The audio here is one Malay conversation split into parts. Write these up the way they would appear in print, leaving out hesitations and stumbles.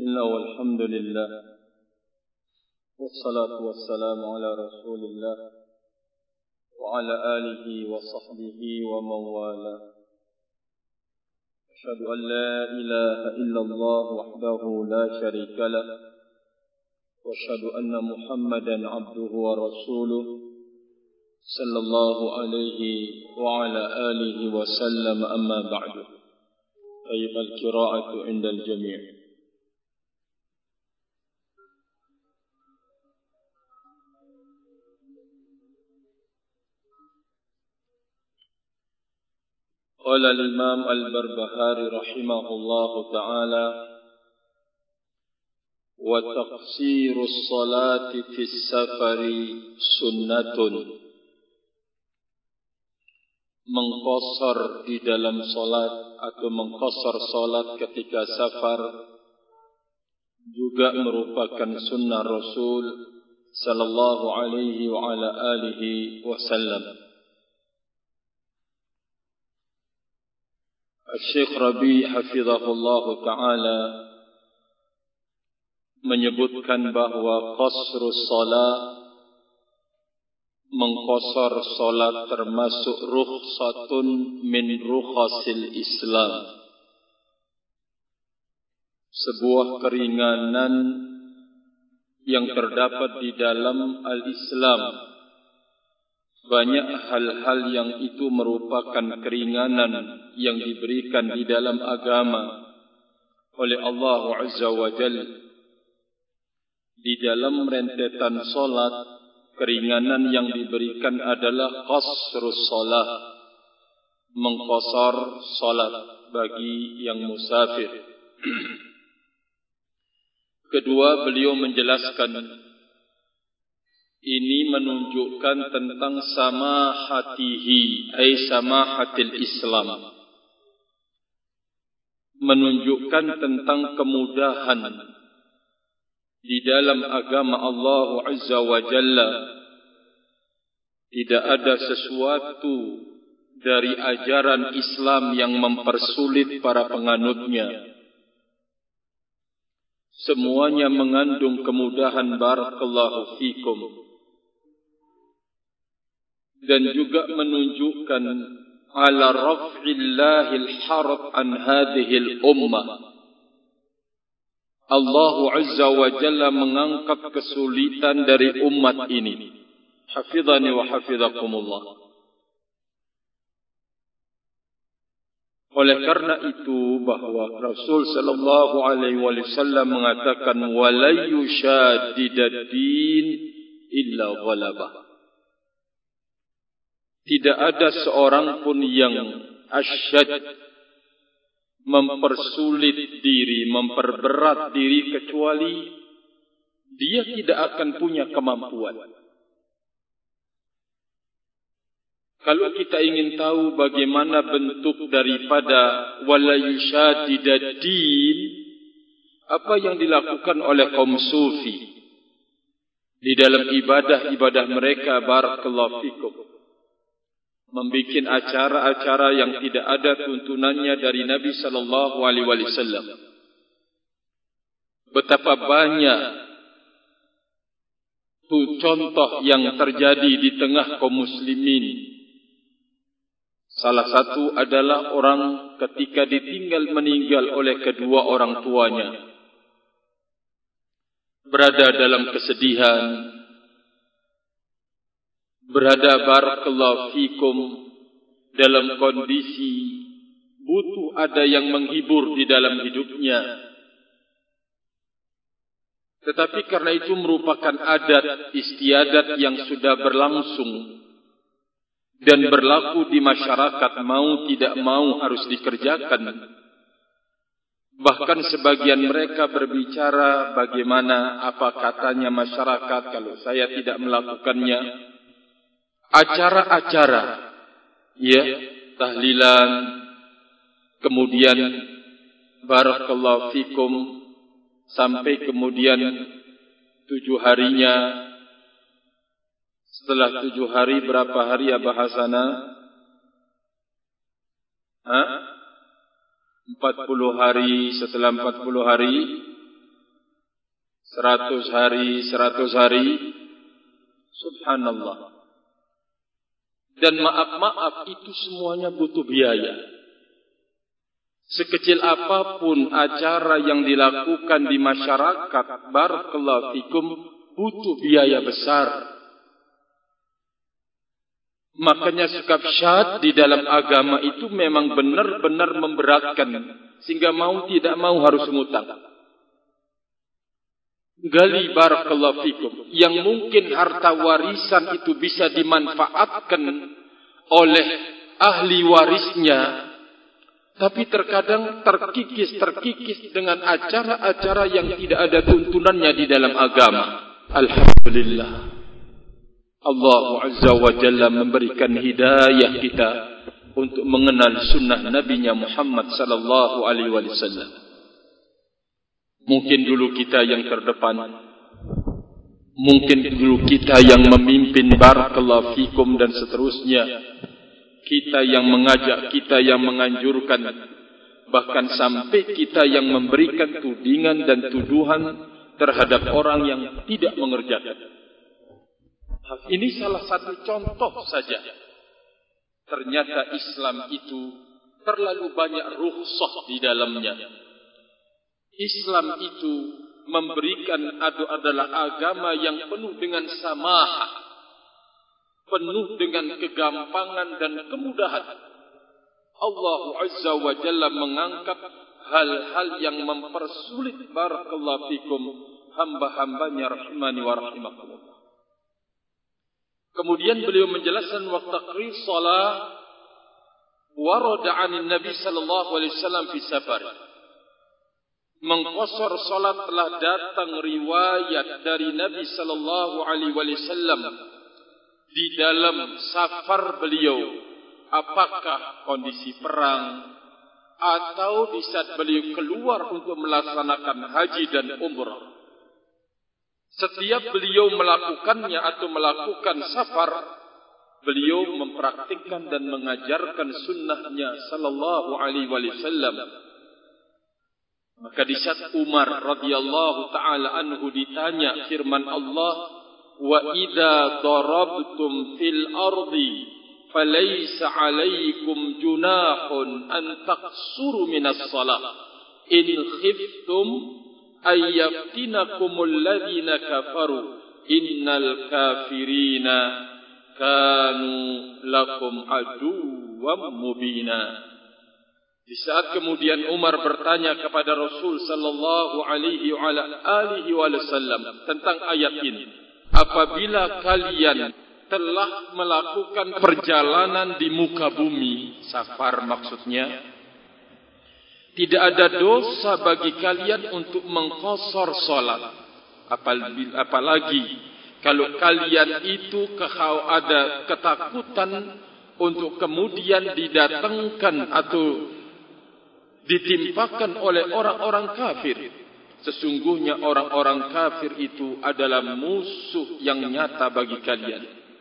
Bismillah walhamdulillah wassalatu wassalamu ala rasulillah wa ala alihi wa sahbihi wa mawala. Asyhadu an la ilaha illallah wahdahu la syarika lah wa asyhadu anna Muhammadan abduhu wa rasuluh sallallahu alaihi wa ala alihi wa sallam, amma ba'du. Tayyib al-qira'atu indal jami'. Qala al-Imam al-Barbahari rahimahullahu ta'ala, wa taqsiru as-salati fi as-safari sunnatun. Mengqasar di dalam salat atau mengqasar salat ketika safar juga merupakan sunnah Rasul sallallahu alaihi wa ala alihi wasallam. Syekh Rabi hafizahullah ta'ala menyebutkan bahwa qasrus salat, mengqasar salat, termasuk rukhsatun min rukhasil Islam, sebuah keringanan yang terdapat di dalam al-Islam. Banyak hal-hal yang itu merupakan keringanan yang diberikan di dalam agama oleh Allah Azza wa Jalla. Di dalam rentetan solat, keringanan yang diberikan adalah qasrus solat, mengqasar solat bagi yang musafir. Kedua, beliau menjelaskan ini menunjukkan tentang samahatihi, ay samahatil Islam, menunjukkan tentang kemudahan di dalam agama Allah Azza wa Jalla. Tidak ada sesuatu dari ajaran Islam yang mempersulit para penganutnya. Semuanya mengandung kemudahan. Barakallahu fikum. Dan juga menunjukkan ala raf'illahil harb an hadhil ummah. Allah Azza wa Jalla mengangkat kesulitan dari umat ini. Hafizani wa hafizakumullah. Oleh karena itu bahwa Rasul sallallahu alaihi wasallam mengatakan wala yushaddidaddin illa ghalabah. Tidak ada seorang pun yang asyad, mempersulit diri, memperberat diri, kecuali dia tidak akan punya kemampuan. Kalau kita ingin tahu bagaimana bentuk daripada wala yushaddidaddin, apa yang dilakukan oleh kaum sufi di dalam ibadah-ibadah mereka, barakallahu fikum, membikin acara-acara yang tidak ada tuntunannya dari Nabi sallallahu alaihi wasallam. Betapa banyak contoh yang terjadi di tengah kaum muslimin. Salah satu adalah orang ketika ditinggal meninggal oleh kedua orang tuanya, berada dalam kesedihan, berada barakallahu fikum dalam kondisi butuh ada yang menghibur di dalam hidupnya. Tetapi karena itu merupakan adat istiadat yang sudah berlangsung dan berlaku di masyarakat, mau tidak mau harus dikerjakan. Bahkan sebagian mereka berbicara bagaimana apa katanya masyarakat kalau saya tidak melakukannya. Acara-acara, ya, tahlilan, kemudian barakallahu fikum, sampai kemudian 7 harinya. Setelah 7 hari, berapa hari ya bahasana? 40 hari. Setelah 40 hari 100 hari, subhanallah. Dan maaf itu semuanya butuh biaya. Sekecil apapun acara yang dilakukan di masyarakat, barakallahu fikum, butuh biaya besar. Makanya sikap syad di dalam agama itu memang benar-benar memberatkan, sehingga mau tidak mau harus ngutang. Gali barakallahu fikum, yang mungkin harta warisan itu bisa dimanfaatkan oleh ahli warisnya, tapi terkadang terkikis dengan acara-acara yang tidak ada tuntunannya di dalam agama. Alhamdulillah, Allah Azza wa Jalla memberikan hidayah kita untuk mengenal sunnah Nabi-Nya Muhammad sallallahu alaihi wasallam. Mungkin dulu kita yang terdepan, mungkin dulu kita yang memimpin, barakallahu fikum, dan seterusnya. Kita yang mengajak, kita yang menganjurkan, bahkan sampai kita yang memberikan tudingan dan tuduhan terhadap orang yang tidak mengerjakan. Ini salah satu contoh saja. Ternyata Islam itu terlalu banyak rukhsah di dalamnya. Islam itu memberikan adalah agama yang penuh dengan samahah, penuh dengan kegampangan dan kemudahan. Allah Azza wa Jalla mengangkat hal-hal yang mempersulit, barakallahu fikum, hamba-hambanya rahimani wa rahimakumullah. Kemudian beliau menjelaskan wa taqrir salat warada 'anil Nabi sallallahu alaihi wasallam fi safar. Mengqasar salat telah datang riwayat dari Nabi sallallahu alaihi wasallam di dalam safar beliau, apakah kondisi perang atau di saat beliau keluar untuk melaksanakan haji dan umrah. Setiap beliau melakukannya atau melakukan safar, beliau mempraktikkan dan mengajarkan sunnahnya sallallahu alaihi wasallam. Maka di saat Umar radhiyallahu taala anhu ditanya firman Allah, wa idza darabtum fil ardi falaysa alaikum junahun an taqsuru minas salat in khiftum ayyaftinakumul ladzina kafaru innal kafirina kanu lakum aduwwam mubina. Di saat kemudian Umar bertanya kepada Rasul sallallahu alaihi wasallam tentang ayat ini, apabila kalian telah melakukan perjalanan di muka bumi, safar maksudnya, tidak ada dosa bagi kalian untuk mengqasar salat. Apalagi kalau kalian itu ada ketakutan untuk kemudian didatangkan atau ditimpakan oleh orang-orang kafir. Sesungguhnya orang-orang kafir itu adalah musuh yang nyata bagi kalian.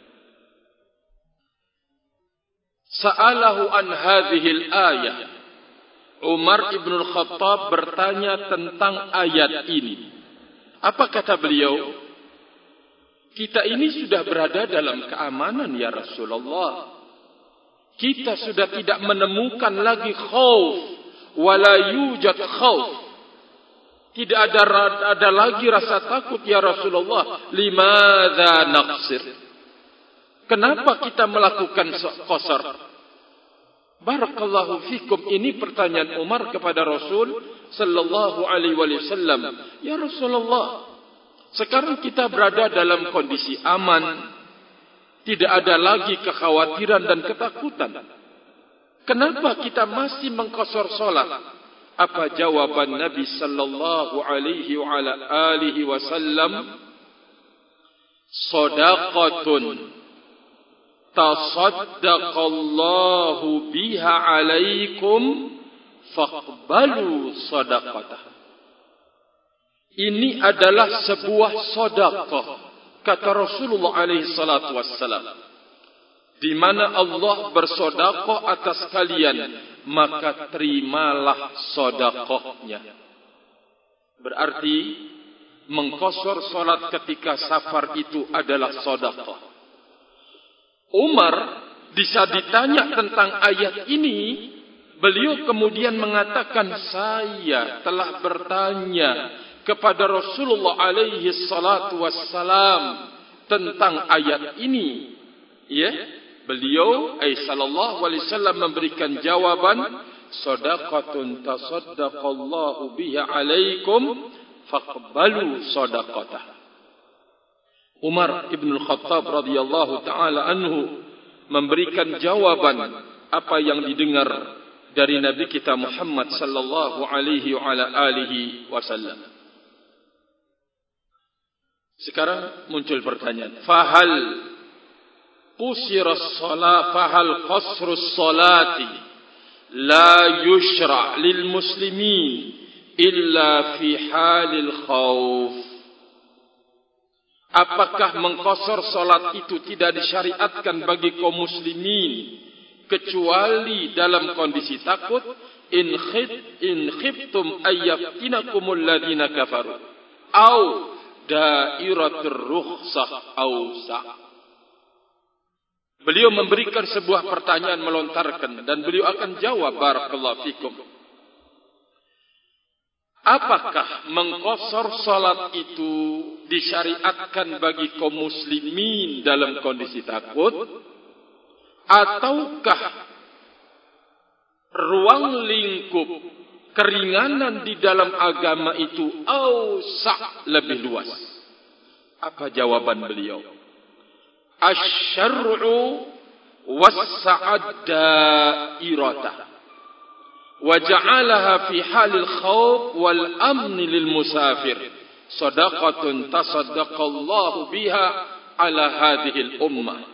Sa'alahu an hadhil ayah. Umar ibn al-Khattab bertanya tentang ayat ini. Apa kata beliau? Kita ini sudah berada dalam keamanan ya Rasulullah. Kita sudah tidak menemukan lagi khauf. Wala yujad khauf. Tidak ada lagi rasa takut ya Rasulullah. Limadza naqsir? Kenapa kita melakukan qasar? Barakallahu fikum. Ini pertanyaan Umar kepada Rasul sallallahu alaihi wasallam. Ya Rasulullah, sekarang kita berada dalam kondisi aman. Tidak ada lagi kekhawatiran dan ketakutan. Kenapa kita masih mengqasar salat? Apa jawaban Nabi sallallahu alaihi wasallam? Shadaqatun tasaddaqallahu biha alaikum faqbalu shadaqatah. Ini adalah sebuah sedekah, kata Rasulullah alaihi salatu wassalam, di mana Allah bersedekah atas kalian, maka terimalah sedekahnya. Berarti mengqasar salat ketika safar itu adalah sedekah. Umar bisa ditanya tentang ayat ini, beliau kemudian mengatakan, saya telah bertanya kepada Rasulullah alaihi salatu wassalam tentang ayat ini. Ya, beliau sallallahu alaihi wasallam memberikan jawaban, sadaqatun tasaddaqallahu biha alaikum faqbalu sadaqatah. Umar ibn al-Khattab radhiyallahu taala anhu memberikan jawaban apa yang didengar dari Nabi kita Muhammad sallallahu alaihi wa ala alihi wasallam. Sekarang muncul pertanyaan, fahal qasrus salati la yushra' lil muslimin illa fi halil khawf. Apakah mengqasar salat itu tidak disyariatkan bagi kaum muslimin kecuali dalam kondisi takut? In khiftum ayyaftinakumul ladina kafaru au dairatur rukhsah ausa. Beliau memberikan sebuah pertanyaan melontarkan dan beliau akan jawab, barakallahu fikum. Apakah mengqasar salat itu disyariatkan bagi kaum muslimin dalam kondisi takut, ataukah ruang lingkup keringanan di dalam agama itu ausa, lebih luas? Apa jawaban beliau? Asy-syar'u wassa'ad da'iratah wa ja'alaha fi halil khawf wal amn lil musafir sadaqatun tasaddaqallahu biha ala hadhil ummah.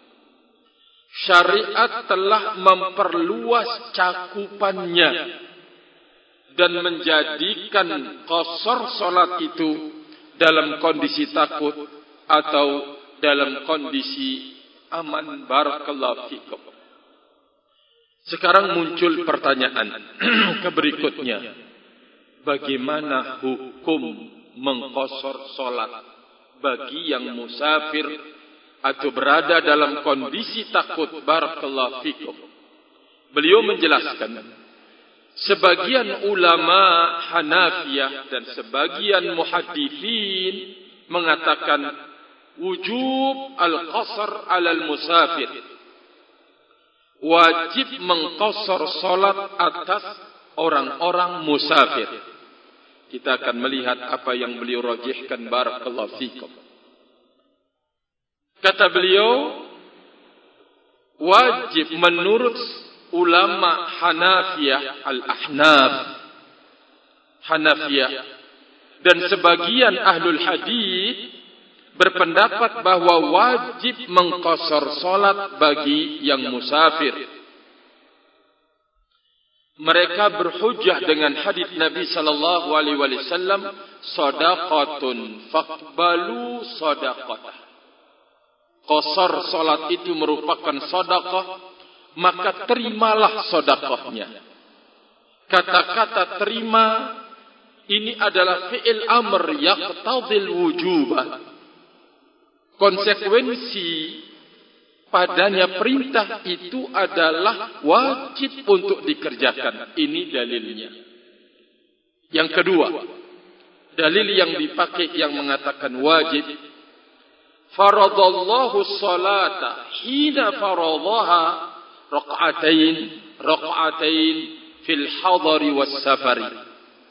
Syariat telah memperluas cakupannya dan menjadikan qasar salat itu dalam kondisi takut atau dalam kondisi aman. Barakallahu fikum. Sekarang muncul pertanyaan berikutnya. Bagaimana hukum mengqasar salat bagi yang musafir atau berada dalam kondisi takut? Barakallahu fikum. Beliau menjelaskan, sebagian ulama Hanafiyah dan sebagian muhaddithin mengatakan wujub al-qasar alal musafir, wajib mengqasar salat atas orang-orang musafir. Kita akan melihat apa yang beliau rajihkan. Barakallahu fikum. Kata beliau, wajib menurut ulama Hanafiyah, al-Ahnaf Hanafiyah, dan sebagian ahlul hadis berpendapat bahwa wajib mengqasar salat bagi yang musafir. Mereka berhujjah dengan hadis Nabi sallallahu alaihi wasallam, sadaqatun faqbalu sadaqatah. Qasar salat itu merupakan sedekah, maka terimalah sedekahnya. Kata-kata terima ini adalah fi'il amr yaqtadil wujubah. Konsekuensi padanya perintah itu adalah wajib untuk dikerjakan. Ini dalilnya. Yang kedua, dalil yang dipakai yang mengatakan wajib, faradallahu salata hina faradaha raq'atain fil hadari was safari.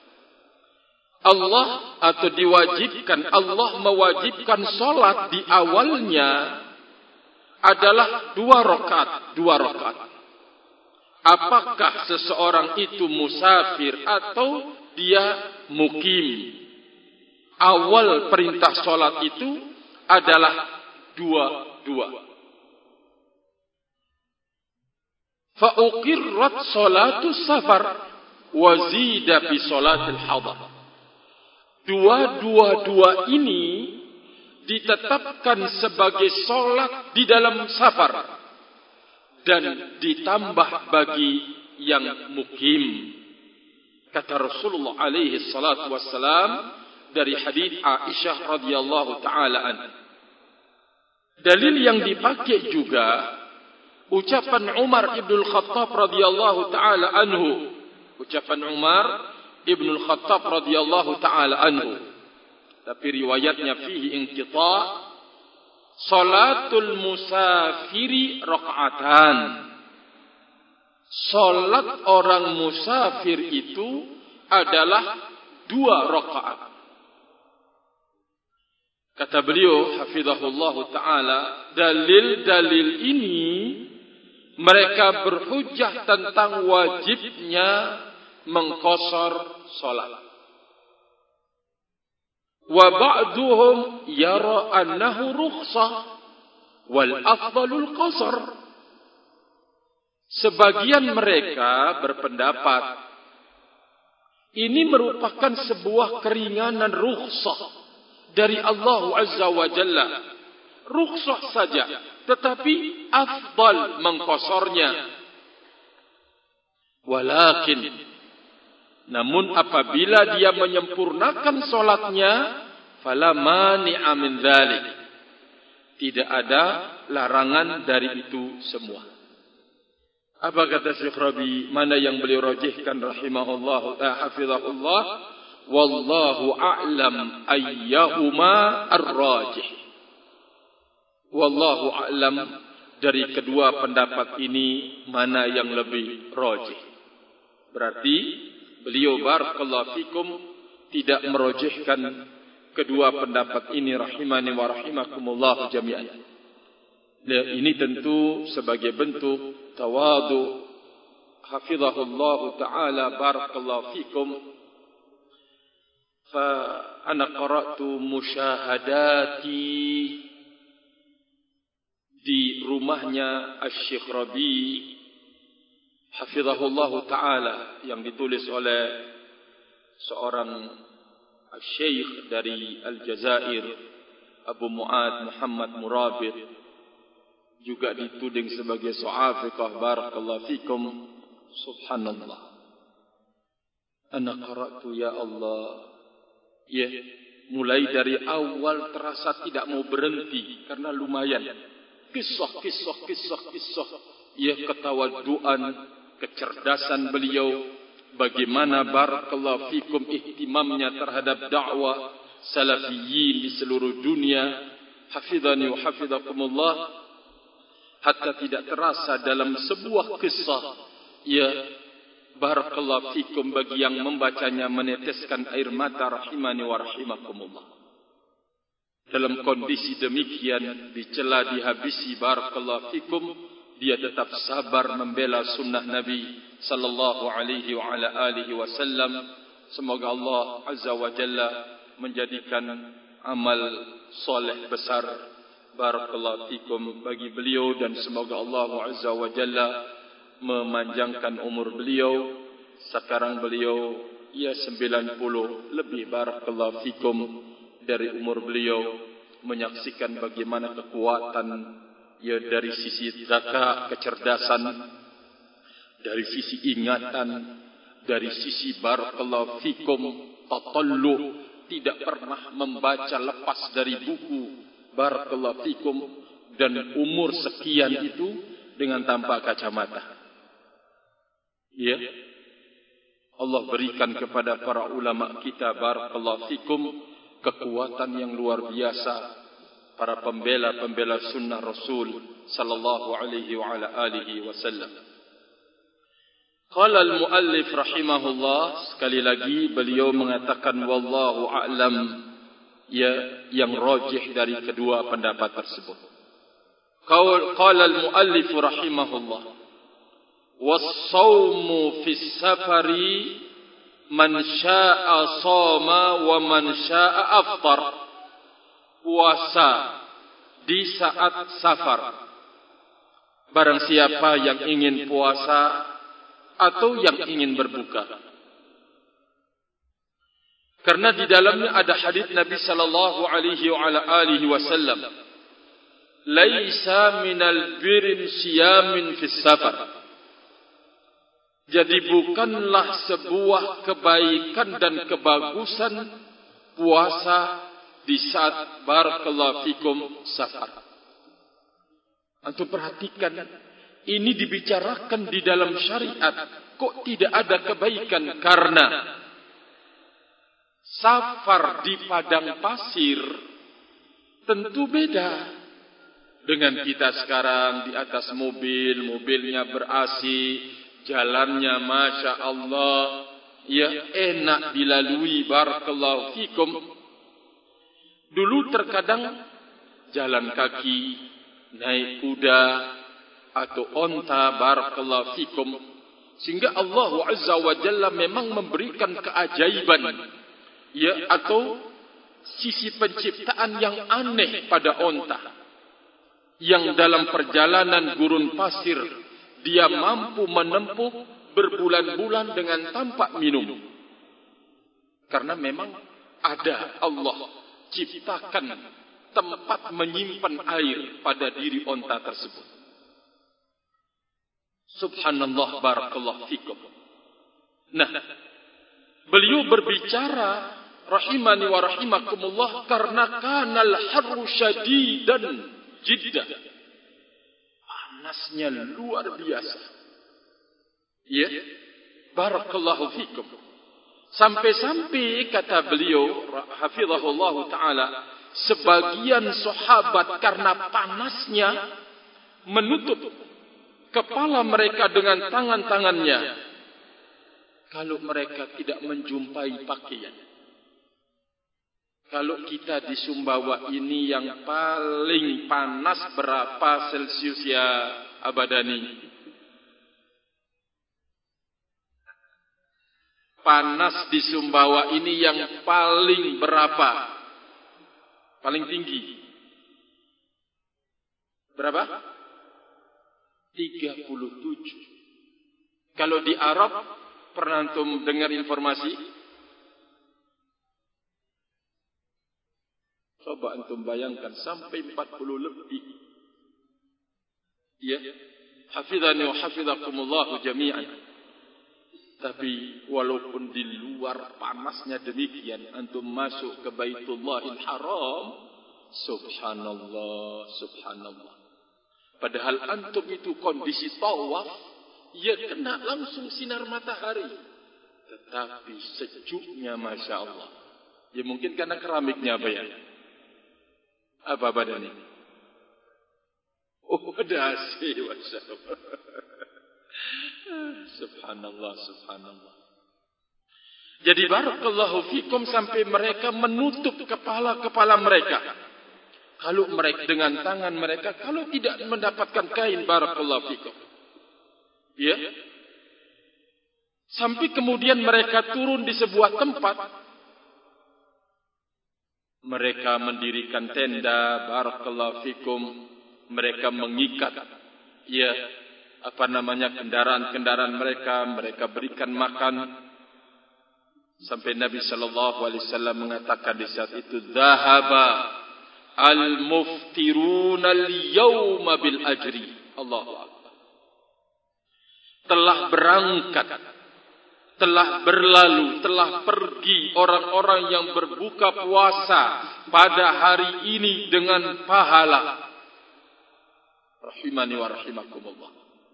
Allah atau diwajibkan, Allah mewajibkan salat di awalnya adalah 2 rakaat. Apakah seseorang itu musafir atau dia mukim? Awal perintah salat itu adalah 2. Fa uqirrat salatu safar wa zida bi salatil hadar. Dua ini ditetapkan sebagai solat di dalam safar dan ditambah bagi yang mukim. Kata Rasulullah alaihi salatu wassalam, dari hadis Aisyah radhiyallahu taala anha. Dalil yang dipakai juga ucapan Umar ibn Khattab radhiyallahu taala anhu. Ucapan Umar ibn Khattab radhiyallahu taala anhu. Tapi riwayatnya fihi inqita'. Salatul musafiri rakaatan. Salat orang musafir itu adalah 2 rakaat. Kata beliau hafizahullah taala, dalil-dalil ini mereka berhujjah tentang wajibnya mengqasar salat. Wa ba'duhum yara annahu rukhsah wal afdalul qasar. Sebagian mereka berpendapat ini merupakan sebuah keringanan rukhsah dari Allah Azza wa Jalla. Rukhsah saja, tetapi afdal mengqasarnya. Walakin, namun apabila dia menyempurnakan solatnya, fala mani'a min dzalik. Tidak ada larangan dari itu semua. Apa kata Syekh Rabi? Mana yang beliau rajihkan rahimahullah hafizahullah? Wallahu a'lam ayyahuma ar-rajih. Wallahu a'lam, dari kedua pendapat ini mana yang lebih rajih. Berarti beliau barakallahu fikum tidak merajihkan kedua pendapat ini rahimani wa rahimakumullah jami'an. Dan ini tentu sebagai bentuk tawadu hafizahullah taala barakallahu fikum. Fa ana qara'tu musyahadati di rumahnya Asy-Syaikh Rabi hafizahullah taala yang ditulis oleh seorang syekh dari Aljazair, Abu Mu'ad Muhammad Murabit, juga dituding sebagai su'afiqah barakallahu fikum. Subhanallah, ana qara'tu ya Allah. Ya, mulai dari awal terasa tidak mau berhenti karena lumayan kisah. Ya, ketawaduan, kecerdasan beliau, bagaimana barakallahu fikum ihtimamnya terhadap dakwah salafiyin di seluruh dunia. Hafizani wa hafizakumullah. Hatta tidak terasa dalam sebuah kisah, ya barakallahu fikum, bagi yang membacanya meneteskan air mata rahimani wa rahimakumullah. Dalam kondisi demikian, dicela, dihabisi, barakallahu fikum, dia tetap sabar membela sunnah Nabi sallallahu alaihi wa ala alihi wasallam. Semoga Allah Azza wa Jalla menjadikan amal soleh besar barakallahu fikum bagi beliau, dan semoga Allah Azza wa Jalla memanjangkan umur beliau. Sekarang beliau ya 90 lebih barakallahu fikum dari umur beliau, menyaksikan bagaimana kekuatan ya dari sisi zakat, kecerdasan, dari sisi ingatan, dari sisi barakallahu fikum tatallu, tidak pernah membaca lepas dari buku barakallahu fikum, dan umur sekian itu dengan tanpa kacamata. Ya, Allah berikan kepada para ulama kita barakallahu fikum kekuatan yang luar biasa, para pembela sunnah Rasul sallallahu alaihi wa ala alihi wasallam. Qala al-muallif rahimahullah, sekali lagi beliau mengatakan wallahu a'lam, ya yang rajih dari kedua pendapat tersebut. Qala al-muallif rahimahullah, was-shaumu fis safari man syaa'a shoma wa man syaa'a aftar. Puasa di saat safar, barang siapa yang ingin puasa atau yang ingin berbuka. Karena di dalamnya ada hadis Nabi sallallahu alaihi wa ala alihi wasallam, laisa minal birri siyamin fis safar. Jadi bukanlah sebuah kebaikan dan kebagusan puasa di saat barakallahu fikum safar. Antum perhatikan, ini dibicarakan di dalam syariat, kok tidak ada kebaikan? Karena safar di padang pasir tentu beda dengan kita sekarang di atas mobil, mobilnya ber-AC, jalannya Masya Allah, ya enak dilalui barakallahu fikum. Dulu terkadang jalan kaki, naik kuda atau onta barakallahu fikum, sehingga Allah Azza wa Jalla memang memberikan keajaiban, ya, atau sisi penciptaan yang aneh pada onta, yang dalam perjalanan gurun pasir dia mampu menempuh berbulan-bulan dengan tanpa minum, karena memang ada Allah ciptakan tempat menyimpan air pada diri onta tersebut. Subhanallah, barakallahu fikum. Nah, beliau berbicara rahimani wa rahimakumullah, karena kanal harru syadidan jiddah, panasnya luar biasa, ya, barakallahu fikum. Sampai-sampai kata beliau hafizahullah taala, sebagian sahabat karena panasnya menutup kepala mereka dengan tangan-tangannya kalau mereka tidak menjumpai pakaian. Kalau kita di Sumbawa ini yang paling panas berapa Celsius ya Abadani? Panas di Sumbawa ini yang paling berapa? Paling tinggi? Berapa? 37. Kalau di Arab, pernah antum dengar informasi? Coba antum bayangkan, sampai 40 lebih. Ya, hafizani wa hafizakumullah jami'an. Tapi walaupun di luar panasnya demikian, antum masuk ke Baitullahil Haram, subhanallah, subhanallah. Padahal antum itu kondisi tawaf, ya kena langsung sinar matahari, tetapi sejuknya Masya Allah. Ya mungkin karena keramiknya apa ya? Apa badannya? Oh, ada AC, Masya Allah. Subhanallah, subhanallah. Jadi barakallahu fikum, sampai mereka menutup kepala-kepala mereka. Kalau mereka dengan tangan mereka, kalau tidak mendapatkan kain, barakallahu fikum. Ya. Sampai kemudian mereka turun di sebuah tempat. Mereka mendirikan tenda, barakallahu fikum. Mereka mengikat, ya, kendaraan-kendaraan mereka berikan makan. Sampai Nabi sallallahu alaihi wasallam mengatakan di saat itu, "Dhahaba al-muftiruna al-yawma bil ajri." Allahu akbar. Telah berangkat, telah berlalu, telah pergi orang-orang yang berbuka puasa pada hari ini dengan pahala. Rahimani wa rahimakumullah.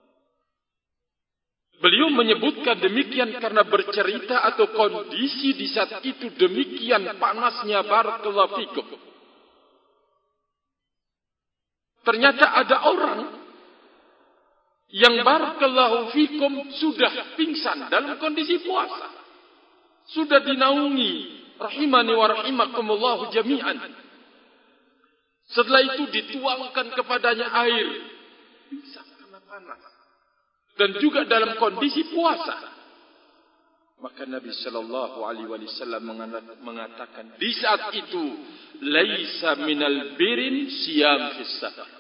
Beliau menyebutkan demikian karena bercerita atau kondisi di saat itu demikian panasnya, barakallahu fikum. Ternyata ada orang yang barakallahu fikum sudah pingsan dalam kondisi puasa. Sudah dinaungi, rahimani wa rahimakumullah jami'an. Setelah itu dituangkan kepadanya air, pingsan karena panas. Dan juga dalam kondisi puasa. Maka Nabi sallallahu alaihi wasallam mengatakan di saat itu, laisa minal birin siyam fis safar.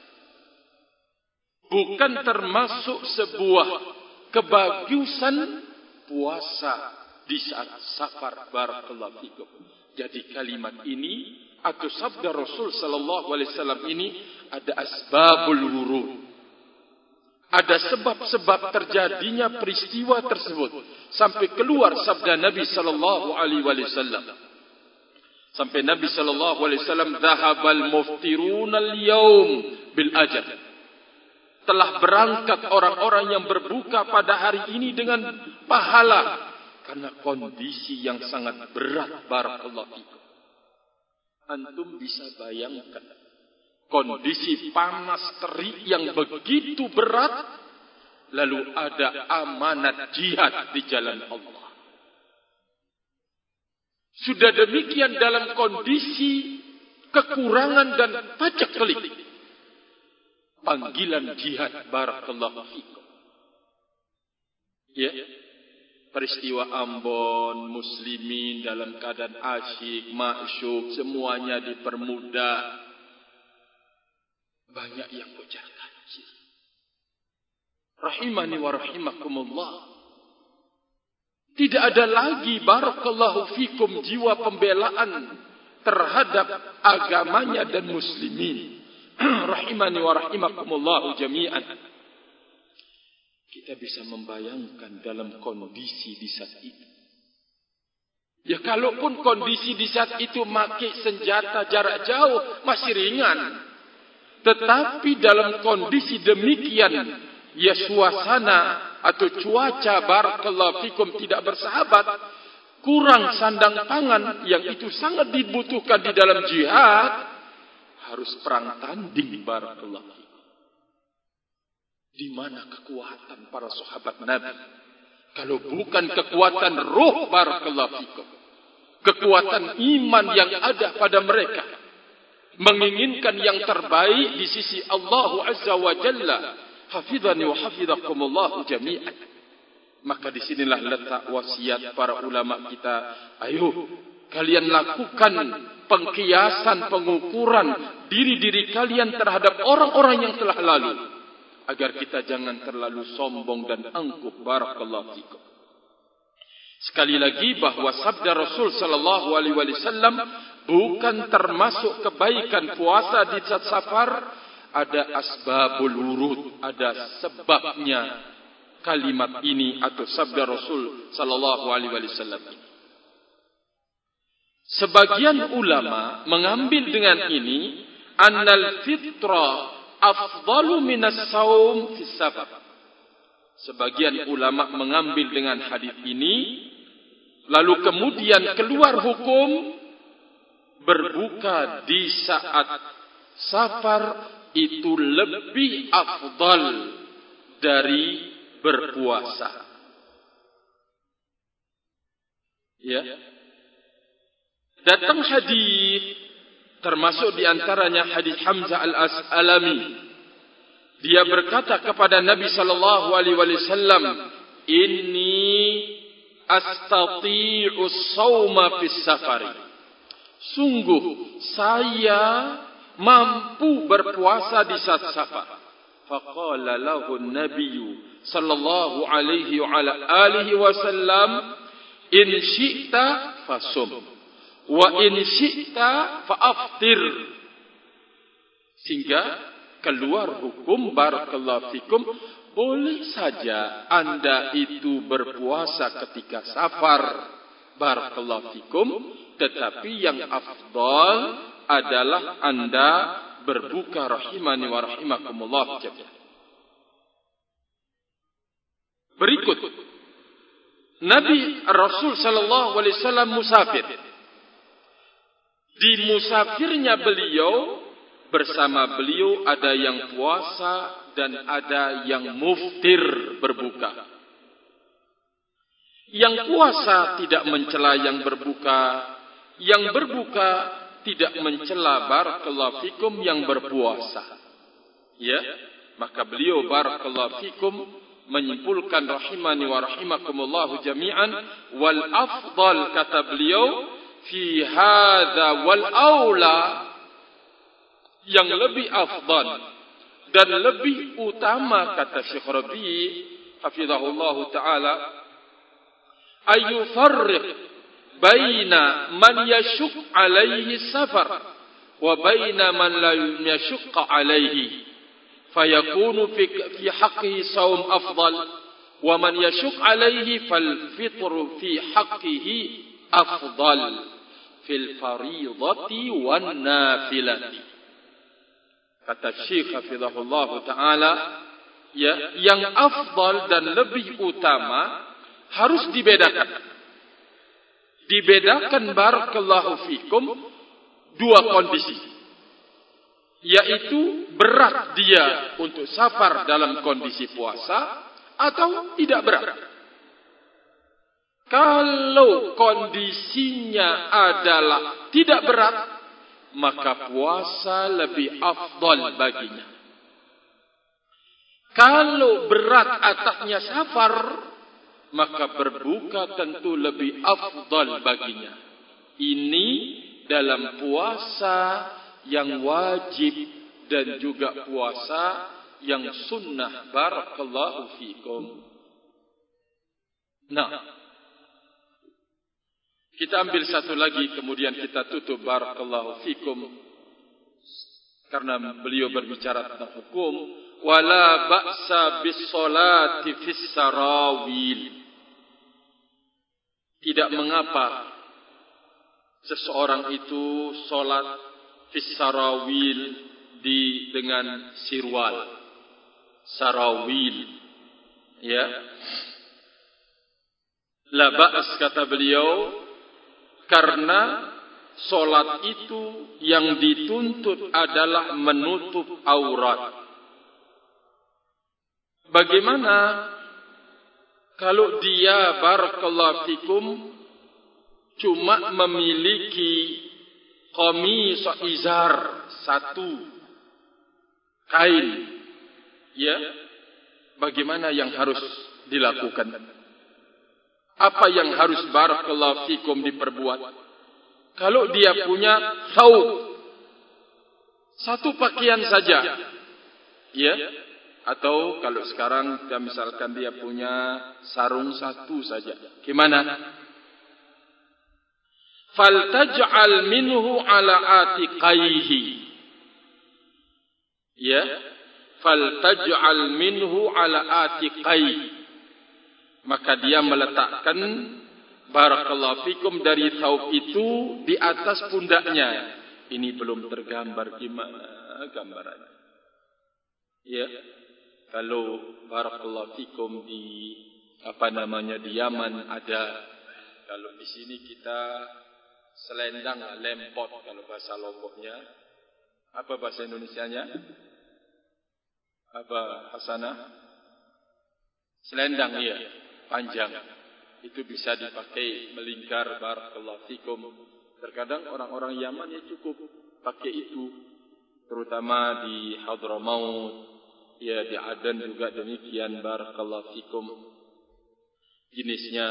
Bukan termasuk sebuah kebagusan puasa di saat safar, barakallahu fikum. Jadi kalimat ini atau sabda Rasul sallallahu alaihi wasallam ini ada asbabul wurud. Ada sebab-sebab terjadinya peristiwa tersebut sampai keluar sabda Nabi sallallahu alaihi wasallam. Sampai Nabi sallallahu alaihi wasallam, "Dhahabal muftiruna al-yaum bil ajr." Telah berangkat orang-orang yang berbuka pada hari ini dengan pahala karena kondisi yang sangat berat. Barakallahu fikum. Antum bisa bayangkan kondisi panas terik yang begitu berat, lalu ada amanat jihad di jalan Allah. Sudah demikian dalam kondisi kekurangan dan pacak telik, panggilan jihad. Barakallahu fikum. Ya, peristiwa Ambon, muslimin dalam keadaan asyik, masyuk, semuanya dipermudah. Banyak yang ujar kaji. Rahimani wa rahimakumullah. Tidak ada lagi, barakallahu fikum, jiwa pembelaan terhadap agamanya dan muslimin. Rahimani wa rahimakumullah jami'an. Kita bisa membayangkan dalam kondisi di saat itu. Ya, kalaupun kondisi di saat itu pakai senjata jarak jauh masih ringan. Tetapi dalam kondisi demikian, ya suasana atau cuaca, barakallahu fikum, tidak bersahabat, kurang sandang pangan yang itu sangat dibutuhkan di dalam jihad, harus perang tanding. Barakallahu fikum. Di mana kekuatan para sahabat Nabi? Kalau bukan kekuatan ruh, barakallahu fikum, kekuatan iman yang ada pada mereka, menginginkan yang terbaik di sisi Allah Azza wa Jalla. Hafidhani wa hafidhakumullah jami'an. Maka disinilah letak wasiat para ulama kita. Ayo, kalian lakukan pengkiasan, pengukuran diri-diri kalian terhadap orang-orang yang telah lalu, agar kita jangan terlalu sombong dan angkuh. Barakallahu fikum. Sekali lagi bahwa sabda Rasul sallallahu alaihi wasallam bukan termasuk kebaikan puasa di saat safar. Ada asbabul wurud, ada sebabnya kalimat ini atau sabda Rasul sallallahu alaihi wasallam. Sebagian ulama mengambil dengan ini annal fitra afdalu minas saum fis safar. Sebagian ulama mengambil dengan hadis ini, lalu kemudian keluar hukum berbuka di saat safar itu lebih afdal dari berpuasa. Ya. Datang hadis, termasuk di antaranya hadis Hamzah al-Aslami. Dia berkata kepada Nabi sallallahu alaihi wasallam, "Inni astati'u as-sauma fis safari." Sungguh saya mampu berpuasa di saat safar. Faqala lahu an-nabiy sallallahu alaihi wa ala alihi wasallam, "In syi'ta fasum wa in syi'ta fa'aftir." Sehingga keluar hukum, barakallahu fikum, boleh saja Anda itu berpuasa ketika safar, barakallahu fikum, tetapi yang afdal adalah Anda berbuka. Rahimani wa rahimakumullah jami'an. Berikut, Nabi Rasul sallallahu alaihi wasallam musafir. Di musafirnya beliau, bersama beliau ada yang puasa dan ada yang muftir, berbuka. Yang puasa tidak mencela yang berbuka, yang berbuka tidak mencela, barakallahu fikum, yang berpuasa. Ya, maka beliau, barakallahu fikum, menyimpulkan rahimani wa rahimakumullahu jami'an, wal afdal, kata beliau, fi hadza wal aula, yang lebih afdal dan lebih utama, kata Syekh Rabi' hafizahullahu taala, ayufarriq baina man yashuk alaihi safar wa baina man la yashuk alaihi, fayakunu fi haqqihi saum afdal, wa man yashuk alaihi fal fitru fi haqqihi afdal. fil fariidati wan nafilati. Kata Syekh hafizahullah taala, ya, yang afdal dan lebih utama harus dibedakan. Dibedakan barakallahu fikum dua kondisi, yaitu berat dia untuk safar dalam kondisi puasa atau tidak berat. Kalau kondisinya adalah tidak berat, maka puasa lebih afdal baginya. Kalau berat atasnya safar, maka berbuka tentu lebih afdal baginya. Ini dalam puasa yang wajib dan juga puasa yang sunnah. Barakallahu fikum. Nah, kita ambil satu lagi kemudian kita tutup. Barakallahu fikum. Karena beliau berbicara tentang hukum. Wala ba'sa bis salati fis sarawil. Tidak mengapa seseorang itu solat fis sarawil dengan sirwal. Sarawil. Ya. La ba's kata beliau, karena solat itu yang dituntut adalah menutup aurat. Bagaimana kalau dia barakallahu fikum cuma memiliki qamis izar satu kain, ya, bagaimana yang harus dilakukan? Apa yang harus barakallahu fikum diperbuat? Kalau dia punya thawb satu pakaian saja, ya, atau kalau sekarang kita misalkan dia punya sarung satu saja, gimana? Faltaj'al minhu ala atiqaihi, ya, faltaj'al minhu ala atiqaihi, maka dia meletakkan barakallahu fikum dari thawb itu di atas pundaknya. Ini belum tergambar, gimana gambarannya? Ya, kalau barakallahu fikum di di Yaman ada, kalau di sini kita selendang, lempot kalau bahasa Lomboknya. Apa bahasa Indonesianya? Apa Hasanah? Selendang, ya, panjang. Itu bisa dipakai melingkar barakallahu fikum. Terkadang orang-orang Yaman ya cukup pakai itu, terutama di Hadramaut. Ya, di Aden juga demikian barakallahu fikum jenisnya.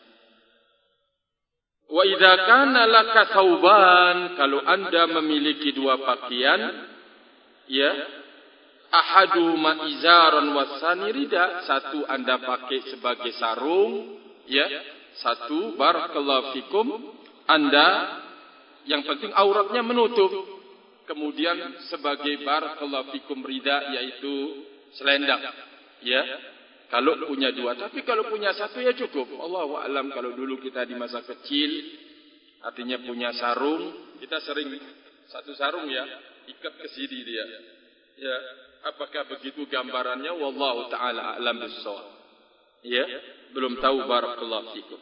Wa idza kana laka thawban, kalau Anda memiliki dua pakaian, ya, ahaduma izaran wasani rida, satu Anda pakai sebagai sarung, ya, satu barakallahu fikum Anda yang penting auratnya menutup. Kemudian sebagai barakallahu fikum rida, yaitu selendang, ya, kalau punya dua. Tapi kalau punya satu ya cukup. Allahu a'lam. Kalau dulu kita di masa kecil, artinya punya sarung, kita sering satu sarung, ya, ikat ke sini dia, ya. Apakah begitu gambarannya? Wallahu ta'ala a'lam bissawab, ya, belum tahu barakallahu fikum.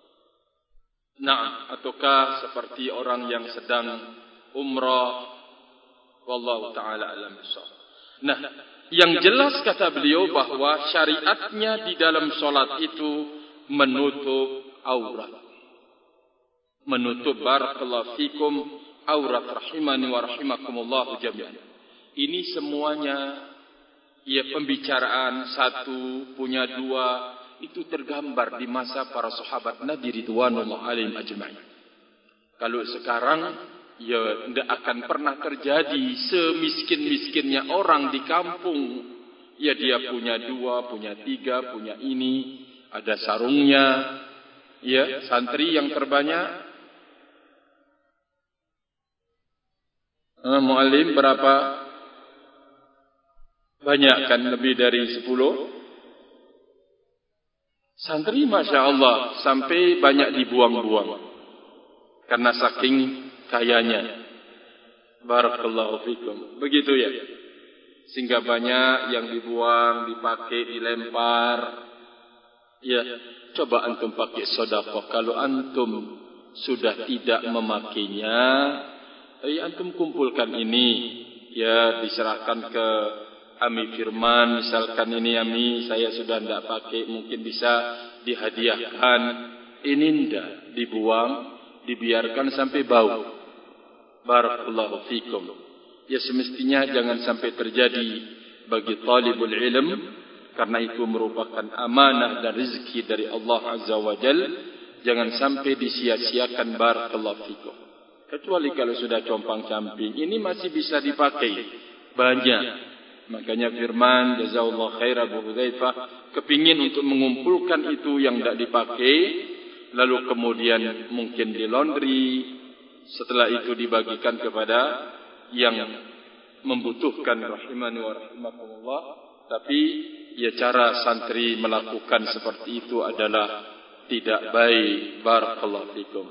Nah, ataukah seperti orang yang sedang umrah? Wallahu ta'ala a'lam bissawab. Nah, yang jelas kata beliau bahwa syariatnya di dalam solat itu menutup aurat. Menutup barakallahu fikum aurat, rahimani wa rahimakumullahu jami'an. Ini semuanya, ya, pembicaraan satu punya dua itu tergambar di masa para sahabat Nabi ridwanullah alaihim ajma'in. Kalau sekarang, ya, tidak akan pernah terjadi. Semiskin-miskinnya orang di kampung, ya, dia punya dua, punya tiga, punya ini, ada sarungnya, ya. Santri yang terbanyak, mu'alim berapa? Banyak kan, lebih dari 10 santri, masya Allah, sampai banyak dibuang-buang. karena saking kayanya. Barakallahu fikum. Begitu ya. Sehingga banyak yang dibuang, dipakai, dilempar. Ya, coba antum pakai sedekah. Kalau antum sudah tidak memakainya, antum kumpulkan ini, ya diserahkan ke Ami Firman, misalkan ini Ami saya sudah tidak pakai, mungkin bisa dihadiahkan. Ini tidak dibuang, dibiarkan sampai bau. Barakallahu fikum. Ya semestinya jangan sampai terjadi bagi talibul ilm, karena itu merupakan amanah dan rezeki dari Allah Azza wa Jal. Jangan sampai disia-siakan. Barakallahu fikum. Kecuali kalau sudah compang-camping, ini masih bisa dipakai banyak. Makanya firman jazakallahu khairan Abu Hudzaifah kepingin untuk mengumpulkan itu yang tidak dipakai, lalu kemudian mungkin di laundry, setelah itu dibagikan kepada yang membutuhkan, rahimani wa rahimakumullah. Tapi ya cara santri melakukan seperti itu adalah tidak baik. Barakallahu fikum.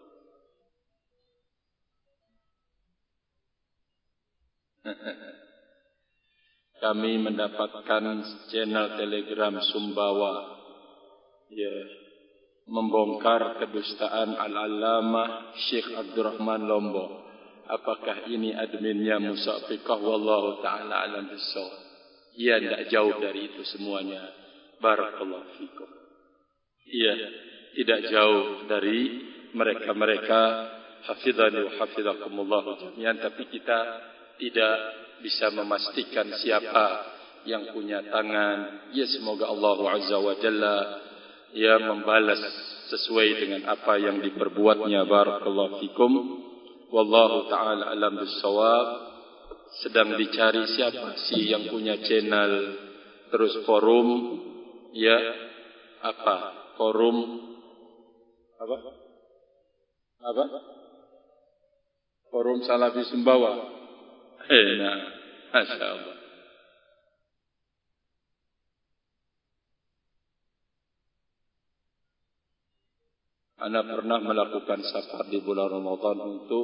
Kami mendapatkan channel Telegram Sumbawa, ya, membongkar kedustaan Al-Allamah Syekh Abdurrahman Lombok. Apakah ini adminnya Musa Fiqah? Wallahu ta'ala alam bissawab. Ia tidak jauh dari itu semuanya. Barakallahu fikum. Ia tidak jauh dari mereka-mereka. Hafidhani wa hafidhakumullah jami'an. Tapi kita tidak bisa memastikan siapa yang punya tangan. Ya semoga Allah Azza wa Jalla ya membalas sesuai dengan apa yang diperbuatnya. Barakallahu fikum. Wallahu ta'ala alam bissawab. Sedang dicari siapa sih yang punya channel terus forum, ya apa forum apa forum Salafi Sumbawa. Nah, masya Allah. Ana pernah melakukan safar di bulan Ramadan untuk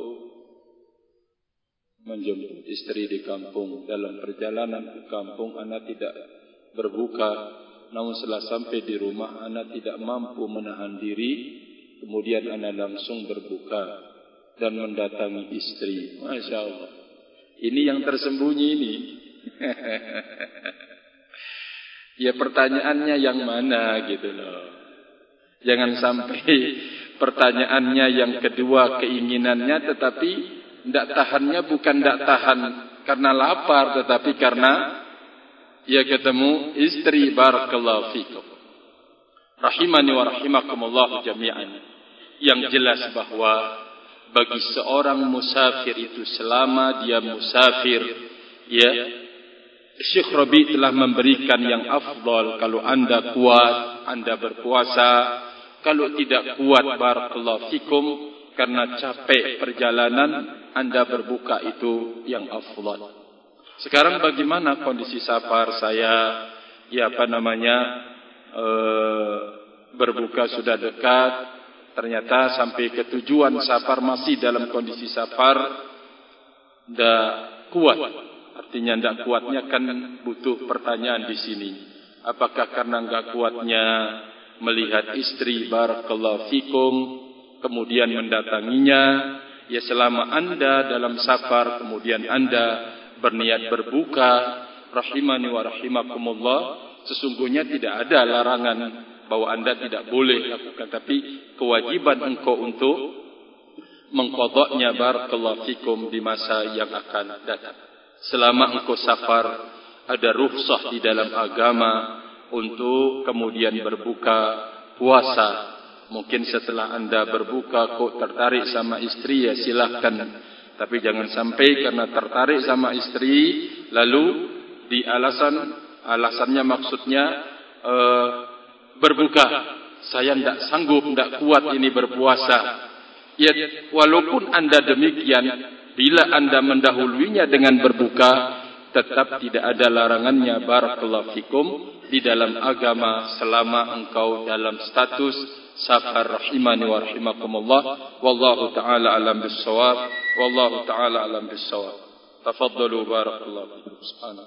menjemput istri di kampung. Dalam perjalanan ke kampung, ana tidak berbuka. Namun setelah sampai di rumah, ana tidak mampu menahan diri. Kemudian ana langsung berbuka dan mendatangi istri. Masya Allah. Ini yang tersembunyi ini. Ya pertanyaannya yang mana gitu loh. Jangan sampai pertanyaannya yang kedua keinginannya, tetapi tidak tahannya bukan tidak tahan karena lapar, tetapi karena ya ketemu istri. Barakallahu fikum. Rahimani wa rahimakumullah jami'an. Yang jelas bahwa bagi seorang musafir itu selama dia musafir, ya Syekh Rabi telah memberikan yang afdal. Kalau anda kuat, anda berpuasa. Kalau tidak kuat, barakallahu fikum, karena capek perjalanan, anda berbuka, itu yang afdal. Sekarang bagaimana kondisi safar saya? Ya berbuka sudah dekat. Ternyata sampai ke tujuan safar masih dalam kondisi safar, tidak kuat. Artinya tidak kuatnya kan butuh pertanyaan di sini. Apakah karena enggak kuatnya melihat istri, barakallahu fikum, kemudian mendatanginya? Ya selama anda dalam safar, kemudian anda berniat berbuka, rahimani wa rahimakumullah, sesungguhnya tidak ada larangan bahwa anda tidak boleh lakukan, tapi kewajiban engkau untuk mengqadanya, barakallahu fikum, di masa yang akan datang. Selama engkau safar, ada rukhsah di dalam agama untuk kemudian berbuka puasa. Mungkin setelah anda berbuka kok tertarik sama istri, ya silahkan. Tapi jangan sampai karena tertarik sama istri lalu di alasannya maksudnya berbuka, saya tidak sanggup, tidak kuat ini berpuasa. Ya walaupun anda demikian, bila anda mendahuluinya dengan berbuka, tetap tidak ada larangannya, barakallahu fikum, di dalam agama selama engkau dalam status Saqar rahimani wa rahimakumullah. Wallahu ta'ala alam bis-shawab. Wallahu ta'ala alam bis-shawab. Tafaddalu barakallahu fikum. Subhanallah.